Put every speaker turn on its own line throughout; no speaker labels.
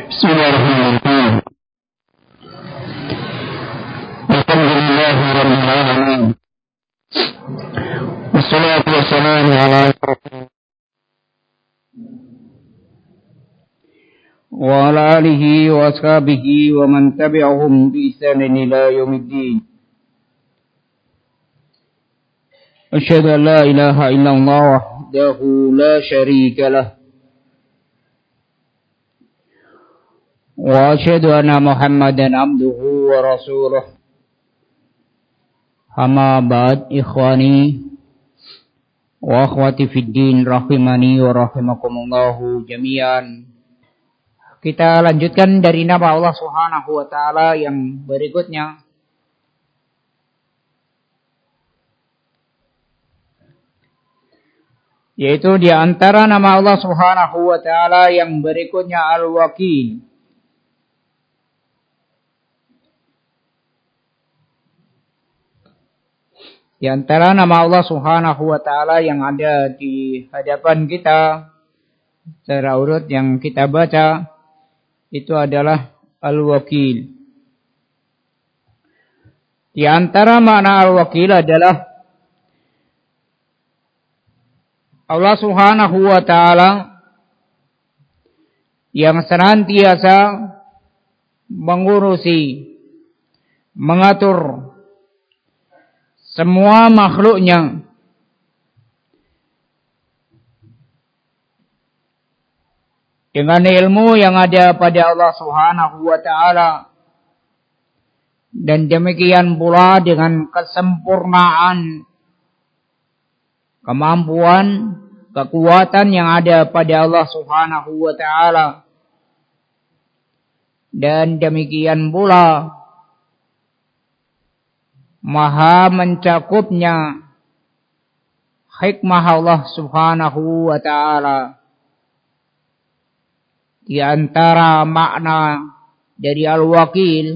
Bismillahirrahmanirrahim. Alhamdulillahirabbil alamin. Wassalatu wassalamu ala wa ala alihi wa ashabihi wa man tabi'ahum bi ihsanin ila yaumiddin. Asyhadu an la ilaha illallah wahdahu la syarika lah. Wa asyhadu anna Muhammadan abduhu wa rasuluh. Amma ba'd, ikhwani wa akhwati fid din rahimani wa rahimakumullahu jami'an. Kita lanjutkan dari nama Allah Subhanahu wa taala yang berikutnya. Yaitu di antara nama Allah Subhanahu wa taala yang berikutnya Al-Wakil. Di antara nama Allah Subhanahu wa taala yang ada di hadapan kita secara urut yang kita baca itu adalah Al-Wakil. Di antara makna Al-Wakil adalah Allah Subhanahu wa taala yang senantiasa mengurusi, mengatur semua makhluknya dengan ilmu yang ada pada Allah Subhanahu wa taala, dan demikian pula dengan kesempurnaan kemampuan, kekuatan yang ada pada Allah Subhanahu wa taala, dan demikian pula maha mencakupnya hikmah Allah Subhanahu wa taala. Di antara makna dari Al-Wakil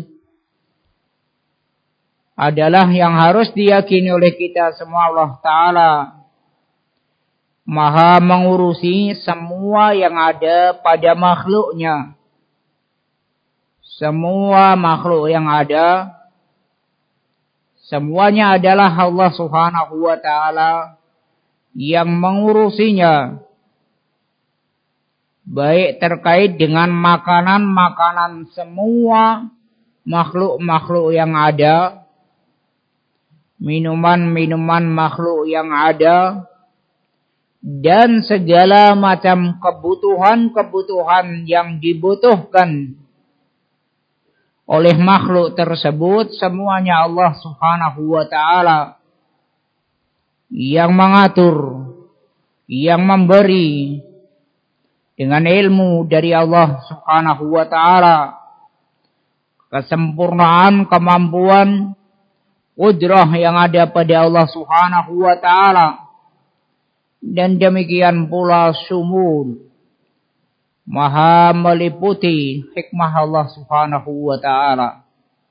adalah yang harus diyakini oleh kita semua, Allah taala maha mengurusi semua yang ada pada makhluknya. Semua makhluk yang ada, semuanya adalah Allah Subhanahu wa taala yang mengurusinya. Baik terkait dengan makanan-makanan semua makhluk-makhluk yang ada, minuman-minuman makhluk yang ada, dan segala macam kebutuhan-kebutuhan yang dibutuhkan oleh makhluk tersebut, semuanya Allah Subhanahu wa taala yang mengatur, yang memberi dengan ilmu dari Allah Subhanahu wa taala, kesempurnaan kemampuan qudrah yang ada pada Allah Subhanahu wa taala, dan demikian pula sumul, maha meliputi hikmah Allah Subhanahu wa taala.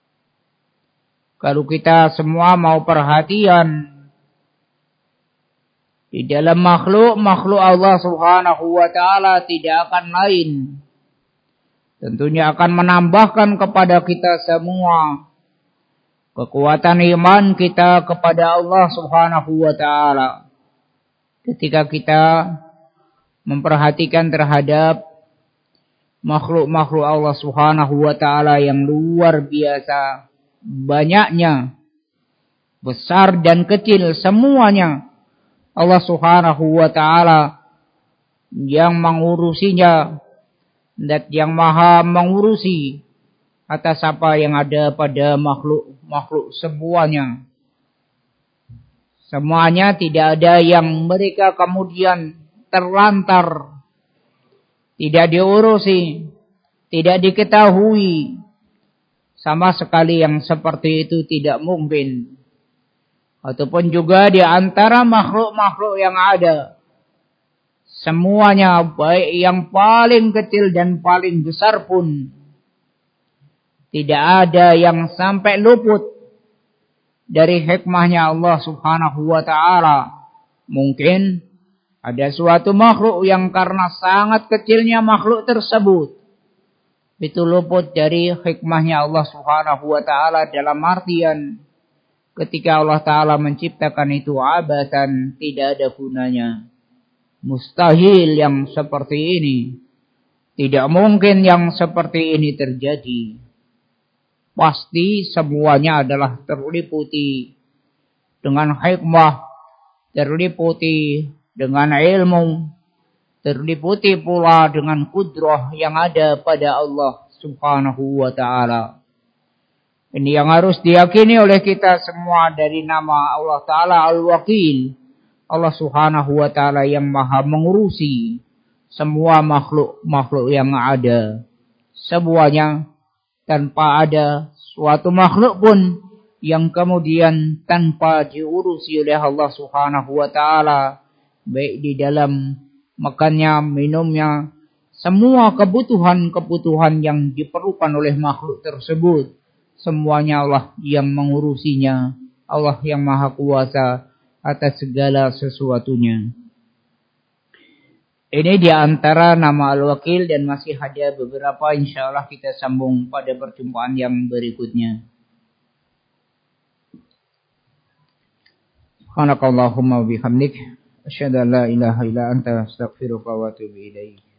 Kalau kita semua mau perhatian di dalam makhluk Allah Subhanahu wa taala tidak akan lain, tentunya akan menambahkan kepada kita semua kekuatan iman kita kepada Allah Subhanahu wa taala. Ketika kita memperhatikan terhadap makhluk-makhluk Allah Subhanahu wa taala yang luar biasa banyaknya, besar dan kecil semuanya Allah Subhanahu wa taala yang mengurusinya, dan yang maha mengurusi atas apa yang ada pada makhluk-makhluk semuanya. Semuanya tidak ada yang mereka kemudian terlantar, tidak diurusi, tidak diketahui. Sama sekali yang seperti itu tidak mungkin. Ataupun juga di antara makhluk-makhluk yang ada, semuanya baik yang paling kecil dan paling besar pun tidak ada yang sampai luput dari hikmahnya Allah Subhanahu wa taala. Mungkin ada suatu makhluk yang karena sangat kecilnya makhluk tersebut, itu luput dari hikmahnya Allah Subhanahu wa taala, dalam artian ketika Allah taala menciptakan itu abasan, tidak ada gunanya. Mustahil yang seperti ini. Tidak mungkin yang seperti ini terjadi. Pasti semuanya adalah terliputi dengan hikmah, terliputi dengan ilmu, terliputi pula dengan kudrah yang ada pada Allah Subhanahu wa ta'ala. Ini yang harus diyakini oleh kita semua dari nama Allah Ta'ala Al-Wakil. Allah Subhanahu wa ta'ala yang maha mengurusi semua makhluk-makhluk yang ada. Semuanya, tanpa ada suatu makhluk pun yang kemudian tanpa diurusi oleh Allah Subhanahu wa ta'ala. Baik di dalam makannya, minumnya, semua kebutuhan-kebutuhan yang diperlukan oleh makhluk tersebut, semuanya Allah yang mengurusinya. Allah yang maha kuasa atas segala sesuatunya. Ini di antara nama Al-Wakil, dan masih ada beberapa, insyaallah kita sambung pada perjumpaan yang berikutnya. Subhanakallahumma wa bihamdik, asyhadu an la ilaha illa anta, astaghfiruka wa atubu ilaik.